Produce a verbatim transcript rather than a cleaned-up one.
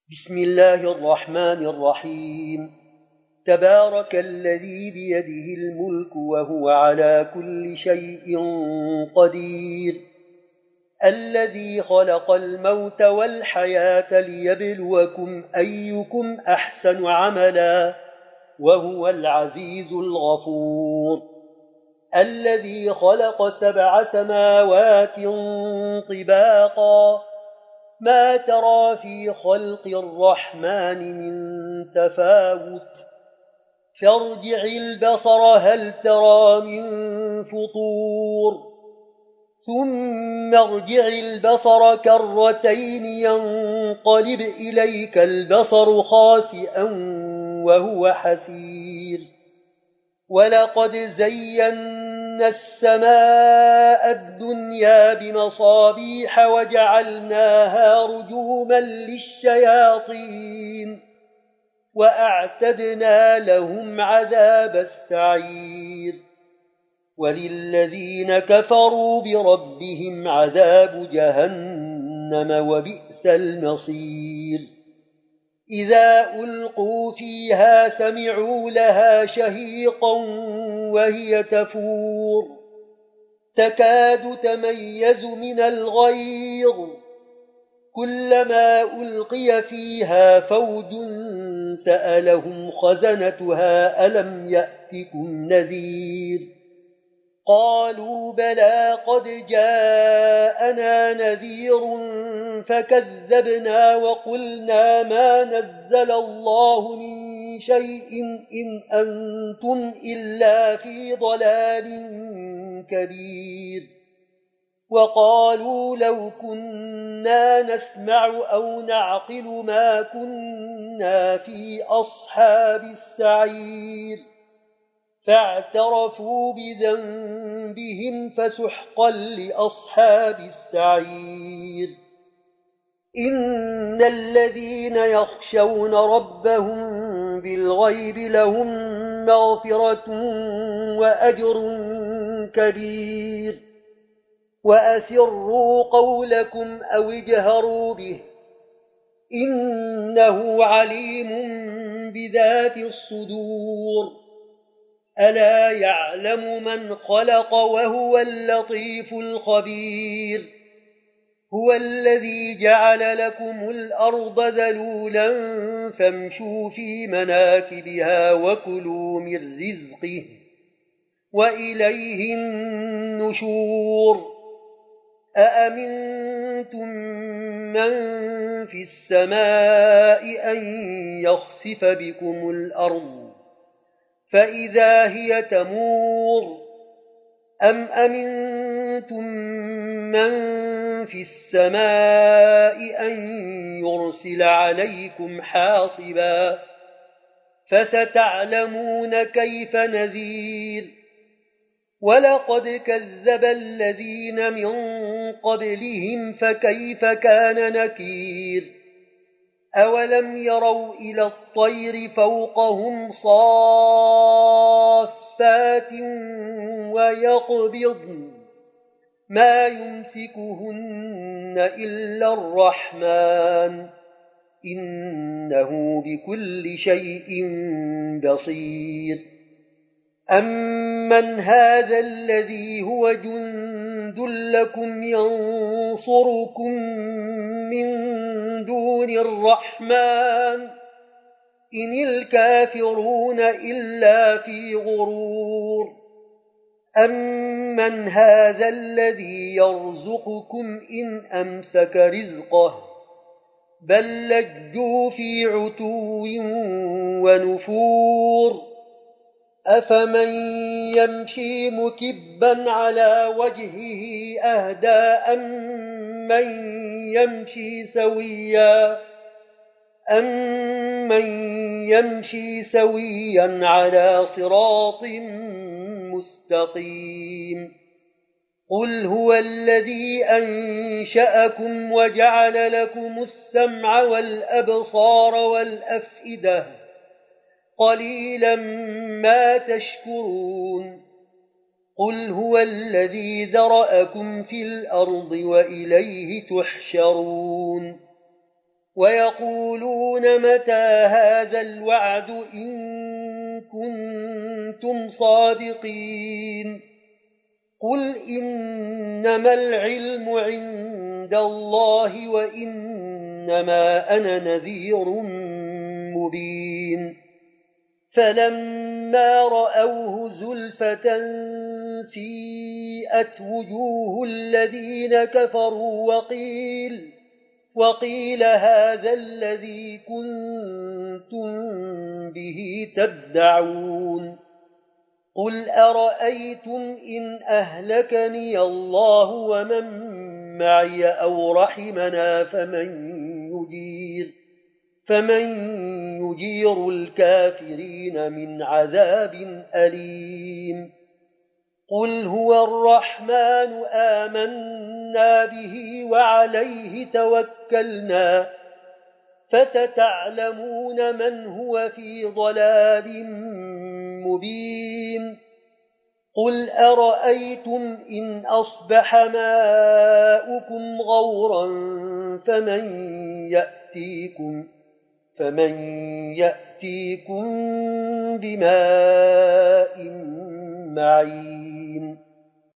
بسم الله الرحمن الرحيم. تبارك الذي بيده الملك وهو على كل شيء قدير، الذي خلق الموت والحياة ليبلوكم أيكم أحسن عملا وهو العزيز الغفور، الذي خلق سبع سماوات طباقا ما ترى في خلق الرحمن من تفاوت، فارجع البصر هل ترى من فطور، ثم ارجع البصر كرتين ينقلب إليك البصر خاسئا وهو حسير، ولقد زينا السماء الدنيا بمصابيح وجعلناها رجوما للشياطين وأعتدنا لهم عذاب السعير، وللذين كفروا بربهم عذاب جهنم وبئس المصير. إذا ألقوا فيها سمعوا لها شهيقا وهي تفور تكاد تميز من الغيظ، كلما ألقي فيها فوج سألهم خزنتها ألم يأتكم نذير، قالوا بلى قد جاءنا نذير فكذبنا وقلنا ما نزل الله من شيء إن أنتم إلا في ضلال كبير، وقالوا لو كنا نسمع أو نعقل ما كنا في أصحاب السعير، فاعترفوا بذنبهم فسحقا لأصحاب السعير. إن الذين يخشون ربهم بالغيب لهم مغفرة وأجر كبير، وأسروا قولكم أو اجهروا به إنه عليم بذات الصدور، ألا يعلم من خلق وهو اللطيف الخبير، هو الذي جعل لكم الأرض ذلولا فامشوا في مناكبها وكلوا من رزقه وإليه النشور. أأمنتم من في السماء أن يخسف بكم الأرض فإذا هي تمور، أم أمنتم من في السماء أن يرسل عليكم حاصبا، فستعلمون كيف نذير. ولقد كذب الذين من قبلهم فكيف كان نكير، أولم يروا إلى الطير فوقهم صافات ويقبضن ما يمسكهن إلا الرحمن إنه بكل شيء بصير. أمن هذا الذي هو جند لكم ينصركم من دون الرحمن إن الكافرون إلا في غرور. أمن هذا الذي يرزقكم إن أمسك رزقه بل لجوا في عتو ونفور. أفمن يمشي مكبا على وجهه أهدى أمن يمشي سويا أمن يمشي سويا على صراط مستقيم. قل هو الذي أنشأكم وجعل لكم السمع والأبصار والأفئدة قليلا ما تشكرون. قل هو الذي ذرأكم في الأرض وإليه تحشرون. ويقولون متى هذا الوعد إن كنتم صادقين قل إنما العلم عند الله وإنما أنا نذير مبين فلما رأوه زلفة سيئت وجوه الذين كفروا وقيل وقيل هذا الذي كنتم به تدعون قل أرأيتم إن أهلكني الله ومن معي أو رحمنا فمن يجير فمن يجير الكافرين من عذاب أليم قل هو الرحمن آمنا به وعليه توكلنا فستعلمون من هو في ضلال مبين قل أرأيتم إن أصبح ماؤكم غورا فمن يأتيكم فمن يأتيكم بماء معين